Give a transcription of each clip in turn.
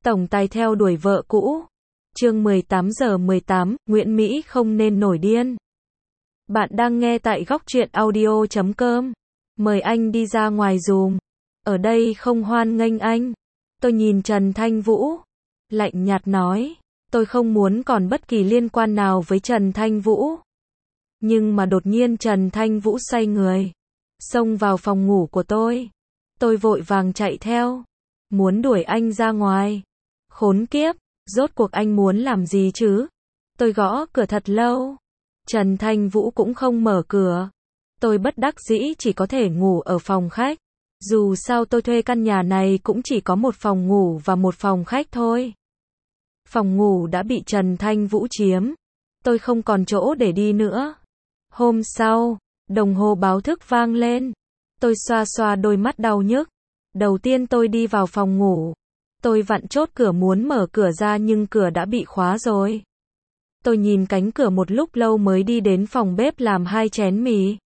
Tổng tài theo đuổi vợ cũ. Chương 18:18, Nguyễn Mỹ không nên nổi điên. Bạn đang nghe tại góc truyện audio.com. Mời anh đi ra ngoài dùm. Ở đây không hoan nghênh anh. Tôi nhìn Trần Thanh Vũ. Lạnh nhạt nói. Tôi không muốn còn bất kỳ liên quan nào với Trần Thanh Vũ. Nhưng mà đột nhiên Trần Thanh Vũ xoay người. Xông vào phòng ngủ của tôi. Tôi vội vàng chạy theo. Muốn đuổi anh ra ngoài. Khốn kiếp, rốt cuộc anh muốn làm gì chứ? Tôi gõ cửa thật lâu. Trần Thanh Vũ cũng không mở cửa. Tôi bất đắc dĩ chỉ có thể ngủ ở phòng khách. Dù sao tôi thuê căn nhà này cũng chỉ có một phòng ngủ và một phòng khách thôi. Phòng ngủ đã bị Trần Thanh Vũ chiếm. Tôi không còn chỗ để đi nữa. Hôm sau, đồng hồ báo thức vang lên. Tôi xoa xoa đôi mắt đau nhức. Đầu tiên tôi đi vào phòng ngủ. Tôi vặn chốt cửa muốn mở cửa ra nhưng cửa đã bị khóa rồi. Tôi nhìn cánh cửa một lúc lâu mới đi đến phòng bếp làm 2 chén mì.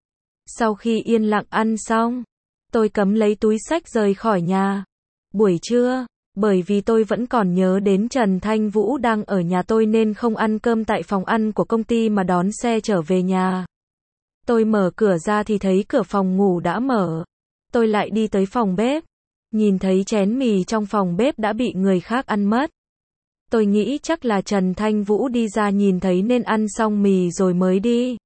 Sau khi yên lặng ăn xong, tôi cắm lấy túi xách rời khỏi nhà. Buổi trưa, bởi vì tôi vẫn còn nhớ đến Trần Thanh Vũ đang ở nhà tôi nên không ăn cơm tại phòng ăn của công ty mà đón xe trở về nhà. Tôi mở cửa ra thì thấy cửa phòng ngủ đã mở. Tôi lại đi tới phòng bếp. Nhìn thấy chén mì trong phòng bếp đã bị người khác ăn mất. Tôi nghĩ chắc là Trần Thanh Vũ đi ra nhìn thấy nên ăn xong mì rồi mới đi.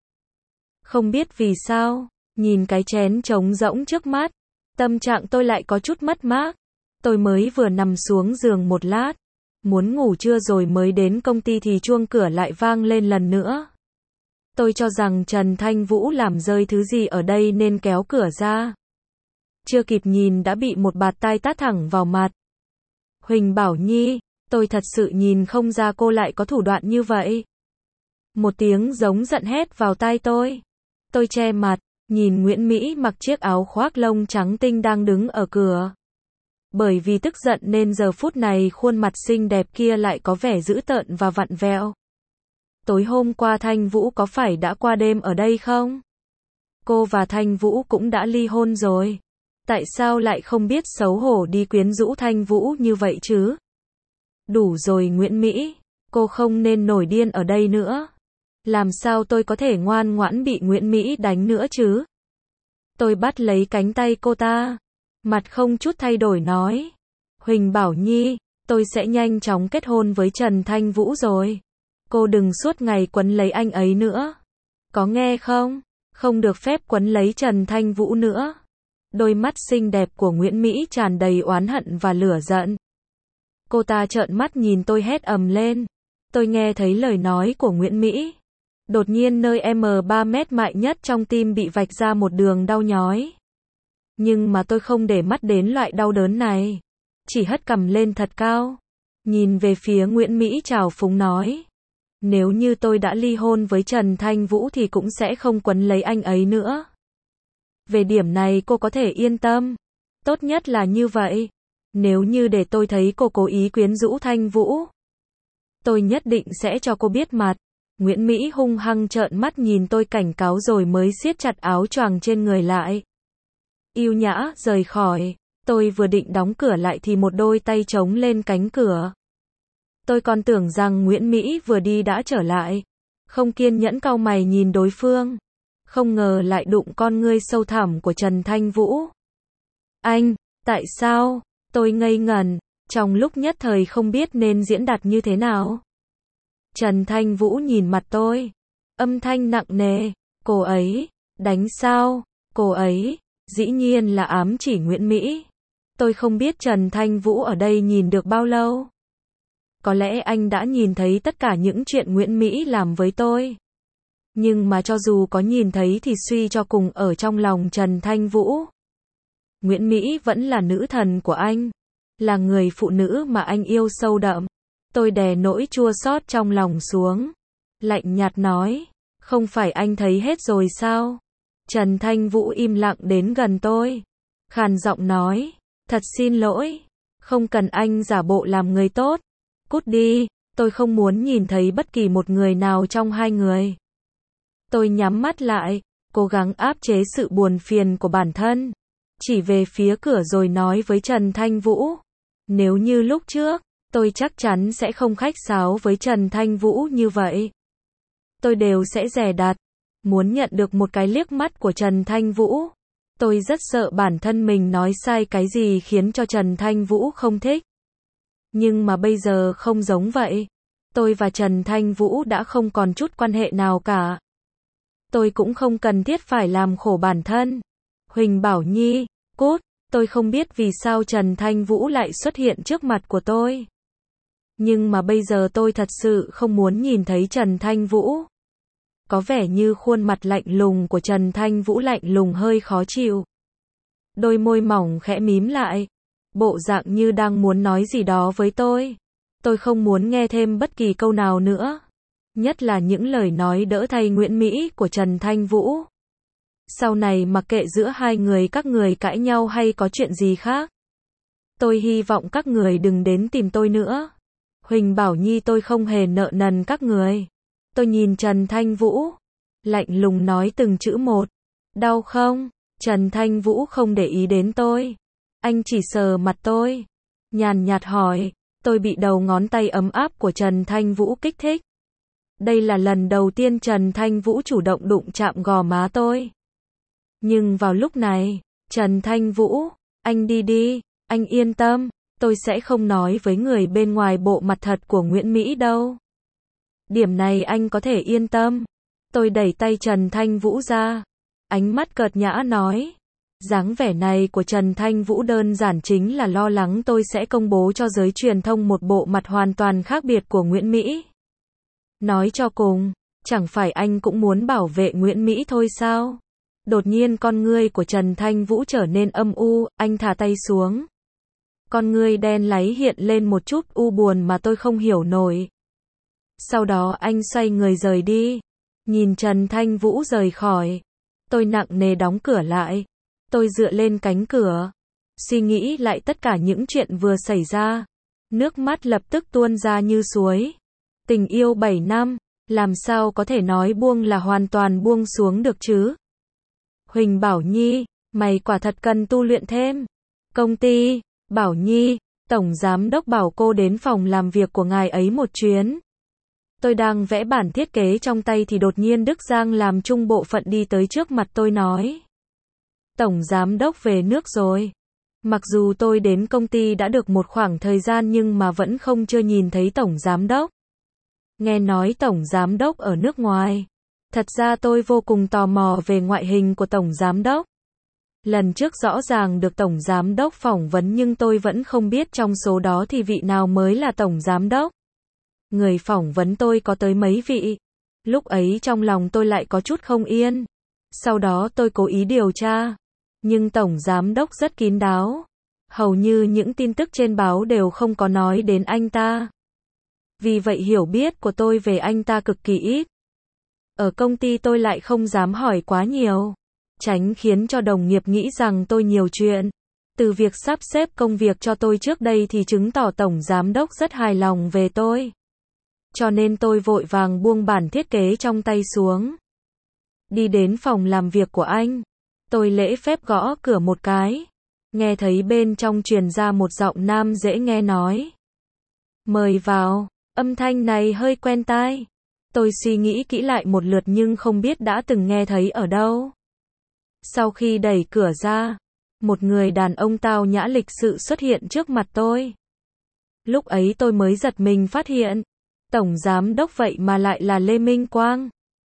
Không biết vì sao, nhìn cái chén trống rỗng trước mắt, tâm trạng tôi lại có chút mất mát. Tôi mới vừa nằm xuống giường một lát, muốn ngủ trưa rồi mới đến công ty thì chuông cửa lại vang lên lần nữa. Tôi cho rằng Trần Thanh Vũ làm rơi thứ gì ở đây nên kéo cửa ra. Chưa kịp nhìn đã bị một bạt tai tát thẳng vào mặt. Huỳnh Bảo Nhi, tôi thật sự nhìn không ra cô lại có thủ đoạn như vậy. Một tiếng giống giận hét vào tai tôi. Tôi che mặt, nhìn Nguyễn Mỹ mặc chiếc áo khoác lông trắng tinh đang đứng ở cửa. Bởi vì tức giận nên giờ phút này khuôn mặt xinh đẹp kia lại có vẻ dữ tợn và vặn vẹo. Tối hôm qua Thanh Vũ có phải đã qua đêm ở đây không? Cô và Thanh Vũ cũng đã ly hôn rồi. Tại sao lại không biết xấu hổ đi quyến rũ Thanh Vũ như vậy chứ? Đủ rồi Nguyễn Mỹ, cô không nên nổi điên ở đây nữa. Làm sao tôi có thể ngoan ngoãn bị Nguyễn Mỹ đánh nữa chứ? Tôi bắt lấy cánh tay cô ta, mặt không chút thay đổi nói. Huỳnh Bảo Nhi, tôi sẽ nhanh chóng kết hôn với Trần Thanh Vũ rồi. Cô đừng suốt ngày quấn lấy anh ấy nữa. Có nghe không? Không được phép quấn lấy Trần Thanh Vũ nữa. Đôi mắt xinh đẹp của Nguyễn Mỹ tràn đầy oán hận và lửa giận. Cô ta trợn mắt nhìn tôi hét ầm lên. Tôi nghe thấy lời nói của Nguyễn Mỹ. Đột nhiên nơi M3 mét mại nhất trong tim bị vạch ra một đường đau nhói. Nhưng mà tôi không để mắt đến loại đau đớn này. Chỉ hất cằm lên thật cao. Nhìn về phía Nguyễn Mỹ trào phúng nói. Nếu như tôi đã ly hôn với Trần Thanh Vũ thì cũng sẽ không quấn lấy anh ấy nữa. Về điểm này cô có thể yên tâm. Tốt nhất là như vậy. Nếu như để tôi thấy cô cố ý quyến rũ Thanh Vũ, tôi nhất định sẽ cho cô biết mặt. Nguyễn Mỹ hung hăng trợn mắt nhìn tôi cảnh cáo rồi mới siết chặt áo choàng trên người lại. Yêu nhã rời khỏi. Tôi vừa định đóng cửa lại thì một đôi tay chống lên cánh cửa. Tôi còn tưởng rằng Nguyễn Mỹ vừa đi đã trở lại. Không kiên nhẫn cau mày nhìn đối phương. Không ngờ lại đụng con ngươi sâu thẳm của Trần Thanh Vũ. Anh, tại sao? Tôi ngây ngẩn, trong lúc nhất thời không biết nên diễn đạt như thế nào. Trần Thanh Vũ nhìn mặt tôi, âm thanh nặng nề, cô ấy, đánh sao? Cô ấy, dĩ nhiên là ám chỉ Nguyễn Mỹ. Tôi không biết Trần Thanh Vũ ở đây nhìn được bao lâu. Có lẽ anh đã nhìn thấy tất cả những chuyện Nguyễn Mỹ làm với tôi. Nhưng mà cho dù có nhìn thấy thì suy cho cùng ở trong lòng Trần Thanh Vũ, Nguyễn Mỹ vẫn là nữ thần của anh. Là người phụ nữ mà anh yêu sâu đậm. Tôi đè nỗi chua xót trong lòng xuống. Lạnh nhạt nói. Không phải anh thấy hết rồi sao? Trần Thanh Vũ im lặng đến gần tôi. Khàn giọng nói. Thật xin lỗi. Không cần anh giả bộ làm người tốt. Cút đi. Tôi không muốn nhìn thấy bất kỳ một người nào trong hai người. Tôi nhắm mắt lại. Cố gắng áp chế sự buồn phiền của bản thân. Chỉ về phía cửa rồi nói với Trần Thanh Vũ. Nếu như lúc trước, Tôi chắc chắn sẽ không khách sáo với Trần Thanh Vũ như vậy. Tôi đều sẽ dè đặt, muốn nhận được một cái liếc mắt của Trần Thanh Vũ. Tôi rất sợ bản thân mình nói sai cái gì khiến cho Trần Thanh Vũ không thích. Nhưng mà bây giờ không giống vậy. Tôi và Trần Thanh Vũ đã không còn chút quan hệ nào cả. Tôi cũng không cần thiết phải làm khổ bản thân. Huỳnh Bảo Nhi, cút, tôi không biết vì sao Trần Thanh Vũ lại xuất hiện trước mặt của tôi. Nhưng mà bây giờ tôi thật sự không muốn nhìn thấy Trần Thanh Vũ. Có vẻ như khuôn mặt lạnh lùng của Trần Thanh Vũ lạnh lùng hơi khó chịu. Đôi môi mỏng khẽ mím lại. Bộ dạng như đang muốn nói gì đó với tôi. Tôi không muốn nghe thêm bất kỳ câu nào nữa. Nhất là những lời nói đỡ thay Nguyễn Mỹ của Trần Thanh Vũ. Sau này mặc kệ giữa hai người các người cãi nhau hay có chuyện gì khác. Tôi hy vọng các người đừng đến tìm tôi nữa. Huỳnh Bảo Nhi, tôi không hề nợ nần các người. Tôi nhìn Trần Thanh Vũ. Lạnh lùng nói từng chữ một. Đau không? Trần Thanh Vũ không để ý đến tôi. Anh chỉ sờ mặt tôi. Nhàn nhạt hỏi. Tôi bị đầu ngón tay ấm áp của Trần Thanh Vũ kích thích. Đây là lần đầu tiên Trần Thanh Vũ chủ động đụng chạm gò má tôi. Nhưng vào lúc này, Trần Thanh Vũ, anh đi đi, anh yên tâm, tôi sẽ không nói với người bên ngoài bộ mặt thật của Nguyễn Mỹ đâu. Điểm này anh có thể yên tâm. Tôi đẩy tay Trần Thanh Vũ ra. Ánh mắt cợt nhã nói. Dáng vẻ này của Trần Thanh Vũ đơn giản chính là lo lắng tôi sẽ công bố cho giới truyền thông một bộ mặt hoàn toàn khác biệt của Nguyễn Mỹ. Nói cho cùng, chẳng phải anh cũng muốn bảo vệ Nguyễn Mỹ thôi sao? Đột nhiên con ngươi của Trần Thanh Vũ trở nên âm u, anh thả tay xuống. Con ngươi đen láy hiện lên một chút u buồn mà tôi không hiểu nổi. Sau đó anh xoay người rời đi. Nhìn Trần Thanh Vũ rời khỏi. Tôi nặng nề đóng cửa lại. Tôi dựa lên cánh cửa. Suy nghĩ lại tất cả những chuyện vừa xảy ra. Nước mắt lập tức tuôn ra như suối. Tình yêu 7 năm, làm sao có thể nói buông là hoàn toàn buông xuống được chứ? Huỳnh Bảo Nhi, mày quả thật cần tu luyện thêm. Công ty, Bảo Nhi, Tổng Giám Đốc bảo cô đến phòng làm việc của ngài ấy một chuyến. Tôi đang vẽ bản thiết kế trong tay thì đột nhiên Đức Giang làm chung bộ phận đi tới trước mặt tôi nói. Tổng Giám Đốc về nước rồi. Mặc dù tôi đến công ty đã được một khoảng thời gian nhưng mà vẫn không chưa nhìn thấy Tổng Giám Đốc. Nghe nói Tổng Giám Đốc ở nước ngoài. Thật ra tôi vô cùng tò mò về ngoại hình của Tổng Giám Đốc. Lần trước rõ ràng được Tổng Giám Đốc phỏng vấn nhưng tôi vẫn không biết trong số đó thì vị nào mới là Tổng Giám Đốc. Người phỏng vấn tôi có tới mấy vị. Lúc ấy trong lòng tôi lại có chút không yên. Sau đó tôi cố ý điều tra. Nhưng Tổng Giám Đốc rất kín đáo. Hầu như những tin tức trên báo đều không có nói đến anh ta. Vì vậy hiểu biết của tôi về anh ta cực kỳ ít. Ở công ty tôi lại không dám hỏi quá nhiều. Tránh khiến cho đồng nghiệp nghĩ rằng tôi nhiều chuyện. Từ việc sắp xếp công việc cho tôi trước đây thì chứng tỏ Tổng Giám Đốc rất hài lòng về tôi. Cho nên tôi vội vàng buông bản thiết kế trong tay xuống. Đi đến phòng làm việc của anh. Tôi lễ phép gõ cửa một cái. Nghe thấy bên trong truyền ra một giọng nam dễ nghe nói. Mời vào, âm thanh này hơi quen tai. Tôi suy nghĩ kỹ lại một lượt nhưng không biết đã từng nghe thấy ở đâu. Sau khi đẩy cửa ra, một người đàn ông tao nhã lịch sự xuất hiện trước mặt tôi. Lúc ấy tôi mới giật mình phát hiện. Tổng Giám Đốc vậy mà lại là Lê Minh Quang.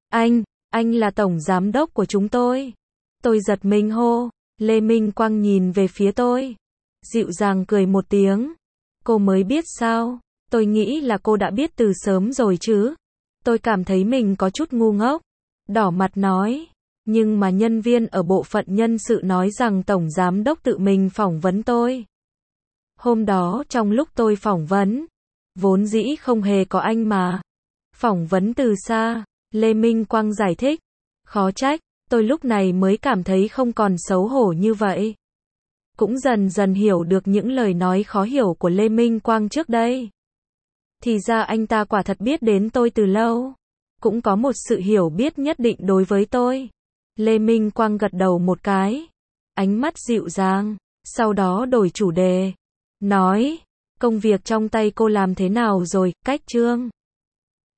Anh là Tổng Giám Đốc của chúng tôi. Tôi giật mình hô. Lê Minh Quang nhìn về phía tôi. Dịu dàng cười một tiếng. Cô mới biết sao? Tôi nghĩ là cô đã biết từ sớm rồi chứ. Tôi cảm thấy mình có chút ngu ngốc. Đỏ mặt nói. Nhưng mà nhân viên ở bộ phận nhân sự nói rằng Tổng Giám Đốc tự mình phỏng vấn tôi. Hôm đó trong lúc tôi phỏng vấn, vốn dĩ không hề có anh mà. Phỏng vấn từ xa, Lê Minh Quang giải thích. Khó trách, tôi lúc này mới cảm thấy không còn xấu hổ như vậy. Cũng dần dần hiểu được những lời nói khó hiểu của Lê Minh Quang trước đây. Thì ra anh ta quả thật biết đến tôi từ lâu. Cũng có một sự hiểu biết nhất định đối với tôi. Lê Minh Quang gật đầu một cái. Ánh mắt dịu dàng. Sau đó đổi chủ đề. Nói, Công việc trong tay cô làm thế nào rồi, cách Trương?